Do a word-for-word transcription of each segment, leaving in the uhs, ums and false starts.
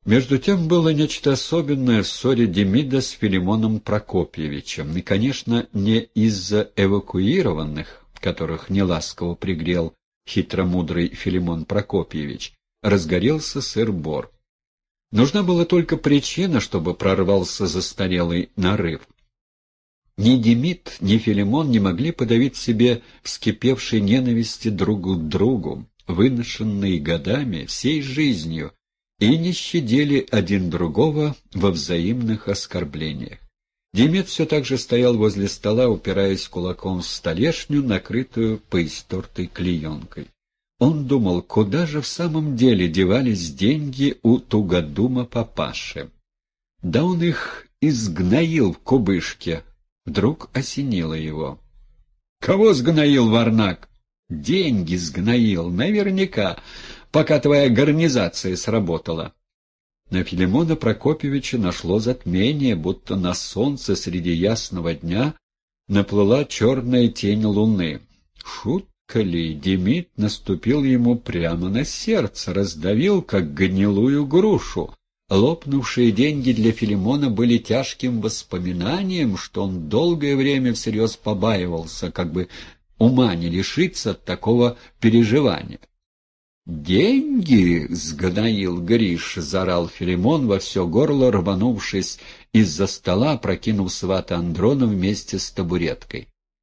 Между тем было нечто особенное в ссоре Демида с Филимоном Прокопьевичем, и, конечно, не из-за эвакуированных, которых неласково пригрел хитромудрый Филимон Прокопьевич, разгорелся сыр-бор. Нужна была только причина, чтобы прорвался застарелый нарыв. Ни Демид, ни Филимон не могли подавить себе вскипевшей ненависти друг к другу, выношенной годами, всей жизнью, и не щадили один другого во взаимных оскорблениях. Демид все так же стоял возле стола, упираясь кулаком в столешню, накрытую поистертой клеенкой. Он думал, куда же в самом деле девались деньги у тугодума папаши. Да он их изгноил в кубышке. Вдруг осенило его. «Кого сгноил, Варнак?» «Деньги сгноил, наверняка, пока твоя гарнизация сработала». На Филимона Прокопьевича нашло затмение, будто на солнце среди ясного дня наплыла черная тень луны. Шутка ли, Демид наступил ему прямо на сердце, раздавил, как гнилую грушу. Лопнувшие деньги для Филимона были тяжким воспоминанием, что он долгое время всерьез побаивался, как бы ума не лишиться от такого переживания. «Деньги!» — сгноил Гриша, — заорал Филимон во все горло, рванувшись из-за стола, прокинув свата Андрона вместе с табуреткой.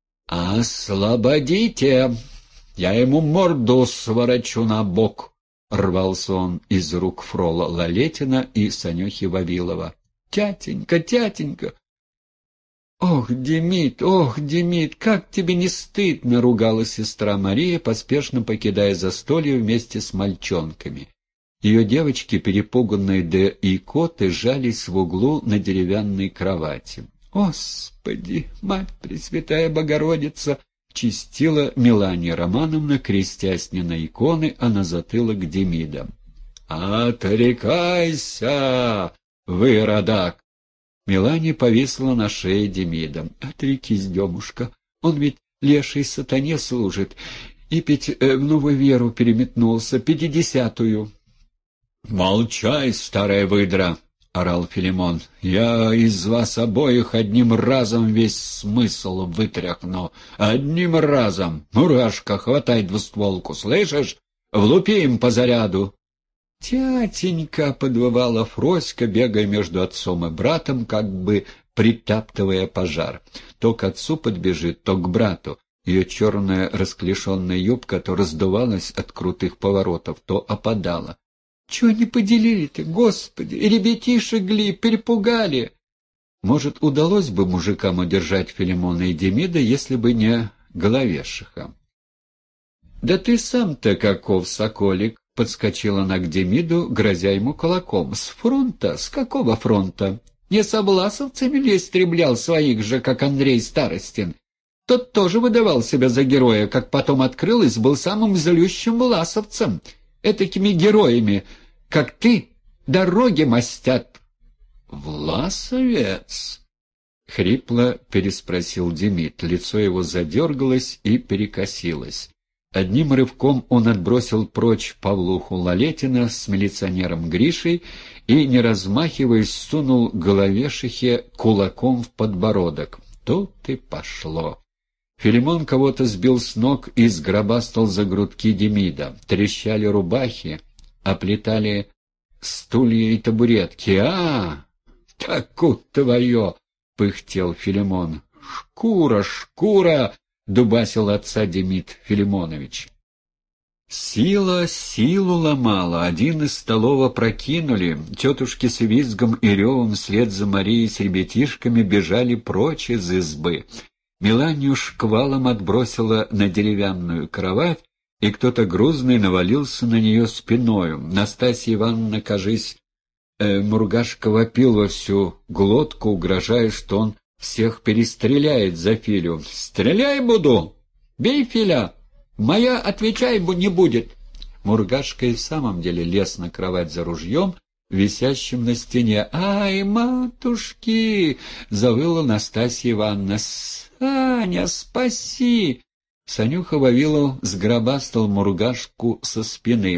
«Освободите! Я ему морду сворочу на бок!» — рвался он из рук фрола Лалетина и Санюхи Вавилова. «Тятенька, тятенька!» «Ох, Демид, ох, Демид, как тебе не стыдно!» — ругала сестра Мария, поспешно покидая застолье вместе с мальчонками. Ее девочки, перепуганные до икоты, жались в углу на деревянной кровати. «Господи, Мать Пресвятая Богородица!» — чистила Мелания Романовна, крестясь не на иконы, а на затылок Демида. «Отрекайся, выродак!» Мелания повисла на шее Демида. «Отрекись, Демушка, он ведь лешей сатане служит, и ведь э, в новую веру переметнулся, пятидесятую». «Молчай, старая выдра!» — орал Филимон. «Я из вас обоих одним разом весь смысл вытряхну. Одним разом! Мурашка, хватай двустволку, слышишь? Влупи им по заряду!» «Тятенька!» — подвывала Фроська, бегая между отцом и братом, как бы притаптывая пожар. То к отцу подбежит, то к брату. Ее черная расклешенная юбка то раздувалась от крутых поворотов, то опадала. «Чего не поделили-то, Господи? И ребятишек гли, перепугали!» Может, удалось бы мужикам удержать Филимона и Демида, если бы не Головешиха. «Да ты сам-то каков, соколик!» — подскочила она к Демиду, грозя ему кулаком. «С фронта? С какого фронта? Не с обласовцами ли истреблял своих же, как Андрей Старостин? Тот тоже выдавал себя за героя, как потом открылось, был самым злющим власовцем. Этакими героями, как ты, дороги мастят». «Власовец?» — хрипло переспросил Демид. Лицо его задергалось и перекосилось. Одним рывком он отбросил прочь Павлуху Лалетина с милиционером Гришей и, не размахиваясь, сунул Головешихе кулаком в подбородок. Тут и пошло. Филимон кого-то сбил с ног и сгробастал за грудки Демида. Трещали рубахи, оплетали стулья и табуретки. «А, таку твое!» — пыхтел Филимон. «Шкура, шкура!» — дубасил отца Демид Филимонович. Сила силу ломала. Один из столов опрокинули. Тетушки с визгом и ревом вслед за Марией с ребятишками бежали прочь из избы. Меланию шквалом отбросила на деревянную кровать, и кто-то грузный навалился на нее спиною. Настасья Ивановна, кажись, э, Мургашка вопил во всю глотку, угрожая, что он всех перестреляет за Филю. «Стреляй буду! Бей, Филя! Моя, отвечай, не будет!» Мургашка и в самом деле лез на кровать за ружьем, висящим на стене. «Ай, матушки!» — завыла Настасья Ивановна. «Саня, спаси!» Санюха Вавилов сгробастал Мургашку со спины.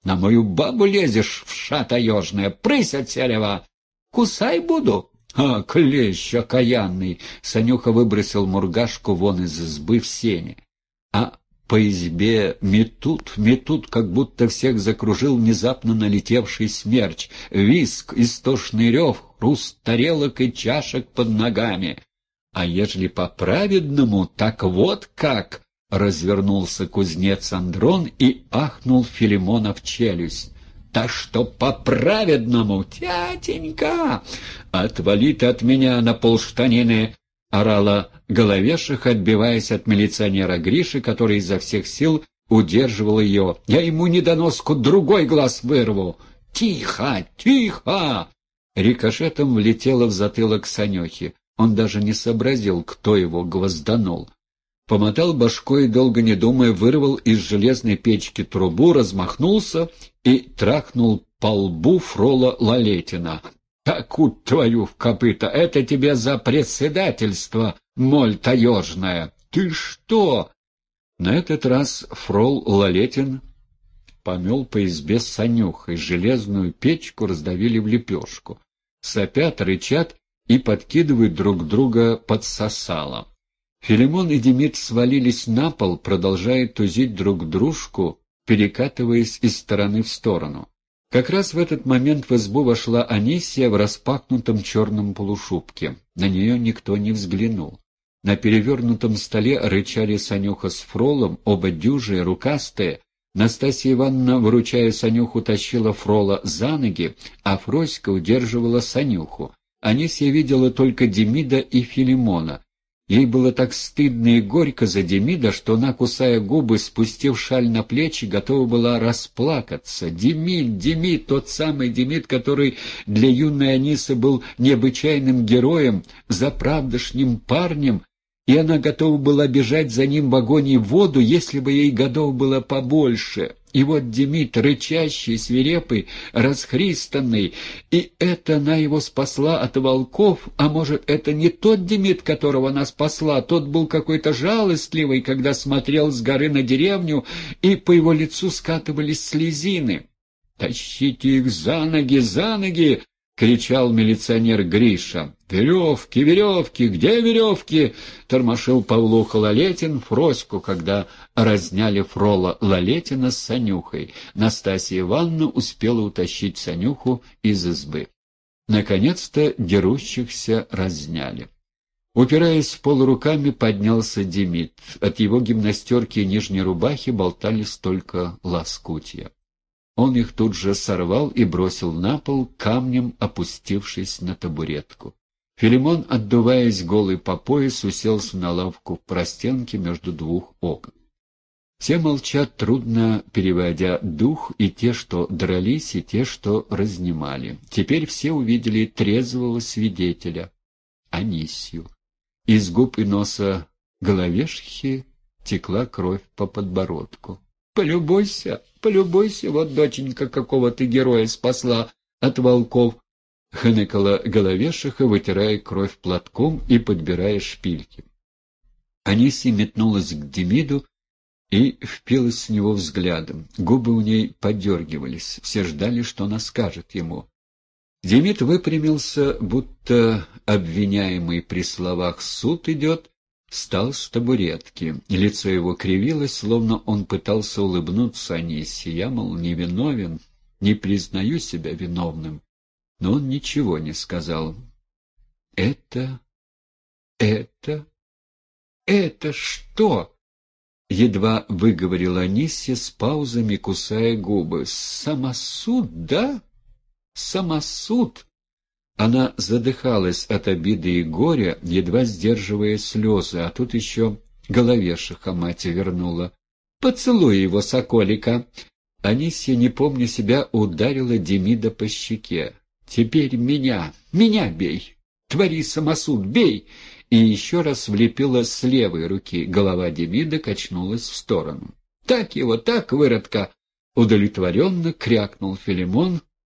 На мою бабу лезешь, вша таежная, прысь от селева! Кусай буду!» «А, клещ окаянный!» Санюха выбросил мургашку вон из избы в сене. А по избе метут, метут, как будто всех закружил внезапно налетевший смерч. Виск, истошный рев, хруст тарелок и чашек под ногами. «А ежели по-праведному, так вот как!» — развернулся кузнец Андрон и ахнул Филимона в челюсть. «Да что по-праведному, тятенька! Отвали ты от меня на полштанины!» — орала Головешиха, отбиваясь от милиционера Гриши, который изо всех сил удерживал ее. «Я ему недоноску другой глаз вырву!» «Тихо! Тихо!» Рикошетом влетело в затылок Санехи. Он даже не сообразил, кто его гвозданул. Помотал башкой и, долго не думая, вырвал из железной печки трубу, размахнулся и трахнул по лбу фрола Лалетина. «Таку твою в копыта! Это тебе за председательство, моль таежная! Ты что?» На этот раз фрол Лалетин помел по избе с Санюхой, железную печку раздавили в лепешку. Сопят, рычат и подкидывают друг друга под сосало. Филимон и Демид свалились на пол, продолжая тузить друг дружку, перекатываясь из стороны в сторону. Как раз в этот момент в избу вошла Анисия в распахнутом черном полушубке. На нее никто не взглянул. На перевернутом столе рычали Санюха с Фролом, оба дюжие, рукастые. Настасья Ивановна, выручая Санюху, тащила Фрола за ноги, а Фроська удерживала Санюху. Анисия видела только Демида и Филимона. Ей было так стыдно и горько за Демида, что она, кусая губы, спустив шаль на плечи, готова была расплакаться. Демид, Демид, тот самый Демид, который для юной Анисы был необычайным героем, заправдошним парнем, и она готова была бежать за ним в огонь и в воду, если бы ей годов было побольше. И вот Демид, рычащий, свирепый, расхристанный, и это она его спасла от волков, а может, это не тот Демид, которого она спасла, тот был какой-то жалостливый, когда смотрел с горы на деревню, и по его лицу скатывались слезины. «Тащите их за ноги, за ноги!» — кричал милиционер Гриша. «Веревки, веревки, где веревки?» — тормошил Павлуха Лалетин Фроську, когда разняли Фрола Лалетина с Санюхой. Настасья Ивановна успела утащить Санюху из избы. Наконец-то дерущихся разняли. Упираясь в пол руками, поднялся Демид. От его гимнастерки и нижней рубахи болтались только лоскутья. Он их тут же сорвал и бросил на пол, камнем опустившись на табуретку. Филимон, отдуваясь голый по пояс, уселся на лавку в простенке между двух окон. Все молчат, трудно переводя дух, и те, что дрались, и те, что разнимали. Теперь все увидели трезвого свидетеля, Анисью. Из губ и носа Головешихи текла кровь по подбородку. «Полюбуйся, полюбуйся, вот доченька какого ты героя спасла от волков!» — хныкала Головешиха, вытирая кровь платком и подбирая шпильки. Анисия метнулась к Демиду и впилась в него взглядом. Губы у ней подергивались, все ждали, что она скажет ему. Демид выпрямился, будто обвиняемый при словах «суд идет», встал с табуретки. Лицо его кривилось, словно он пытался улыбнуться Анисе. Я, мол, не виновен, не признаю себя виновным. Но он ничего не сказал. «Это... это... это что?» Едва выговорила Анисия с паузами, кусая губы. «Самосуд, да? Самосуд?» Она задыхалась от обиды и горя, едва сдерживая слезы, а тут еще Головешиха мать вернула. «Поцелуй его, соколика!» Анисия, не помня себя, ударила Демида по щеке. «Теперь меня, меня бей! Твори самосуд, бей!» И еще раз влепила с левой руки. Голова Демида качнулась в сторону. «Так его, так, выродка!» Удовлетворенно крякнул Филимон,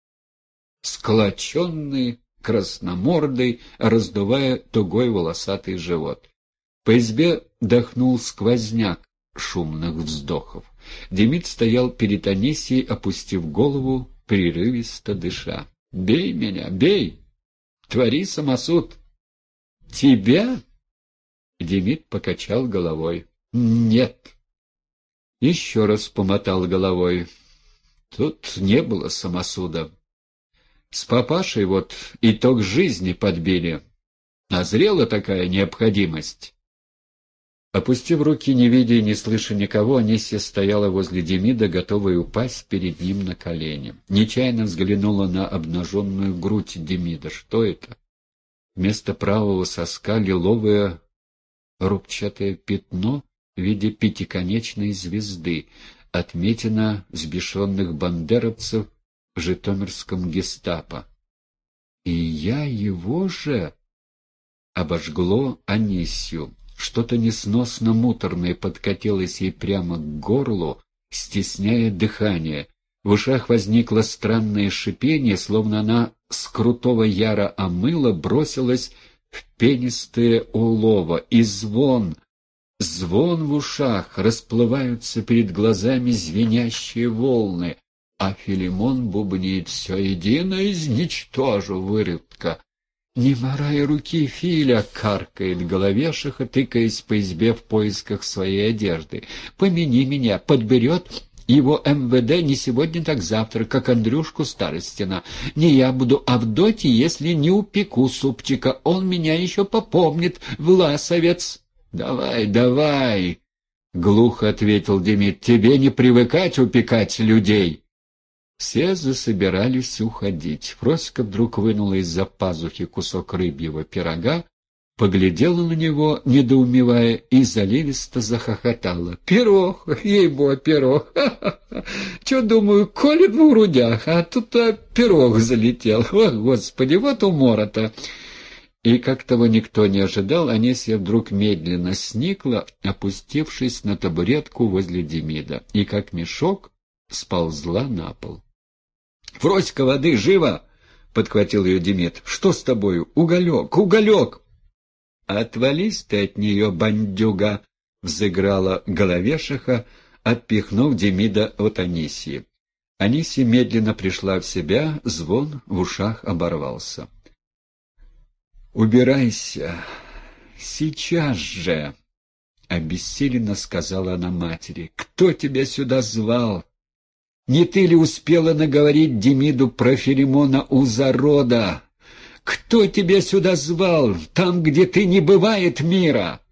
склоченный, красномордый, раздувая тугой волосатый живот. По избе дохнул сквозняк, шумных вздохов. Демид стоял перед Анисией, опустив голову, прерывисто дыша. «Бей меня, бей! Твори самосуд!» «Тебя?» Демид покачал головой. «Нет». Еще раз помотал головой. Тут не было самосуда. С папашей вот итог жизни подбили. Назрела такая необходимость. Опустив руки, не видя и не слыша никого, Анисия стояла возле Демида, готовая упасть перед ним на колени. Нечаянно взглянула на обнаженную грудь Демида. Что это? Вместо правого соска лиловое рубчатое пятно в виде пятиконечной звезды, отметина взбешенных бандеровцев в житомирском гестапо. И я его же... Обожгло Анисью. Что-то несносно муторное подкатилось ей прямо к горлу, стесняя дыхание. В ушах возникло странное шипение, словно она с крутого яра омыла бросилась в пенистое улово, и звон, звон в ушах, расплываются перед глазами звенящие волны, а Филимон бубнит: «Все едино изничтожу, выродка!» «Не морай руки, Филя!» — каркает головешиха, тыкаясь по избе в поисках своей одежды. «Помяни меня, подберет его эм вэ дэ не сегодня, так завтра, как Андрюшку Старостина. Не я буду Авдотьей, если не упеку супчика. Он меня еще попомнит, власовец!» «Давай, давай!» — глухо ответил Демид. «Тебе не привыкать упекать людей!» Все засобирались уходить. Фроська вдруг вынула из-за пазухи кусок рыбьего пирога, поглядела на него, недоумевая, и заливисто захохотала. «Пирог! Ей-бо, пирог! Ха-ха-ха! Чё, думаю, коли в грудях, а тут а, пирог залетел! О, Господи, вот умора-то!» И, как того никто не ожидал, Анисья вдруг медленно сникла, опустившись на табуретку возле Демида, и, как мешок, сползла на пол. «Фроська, воды, живо!» — подхватил ее Демид. «Что с тобою? Уголек, уголек!» «Отвались ты от нее, бандюга!» — взыграла головешиха, отпихнув Демида от Анисьи. Анисья медленно пришла в себя, звон в ушах оборвался. «Убирайся! Сейчас же!» — обессиленно сказала она матери. «Кто тебя сюда звал? Не ты ли успела наговорить Демиду про Филимона у зарода? Кто тебя сюда звал, там, где ты не бывает мира?»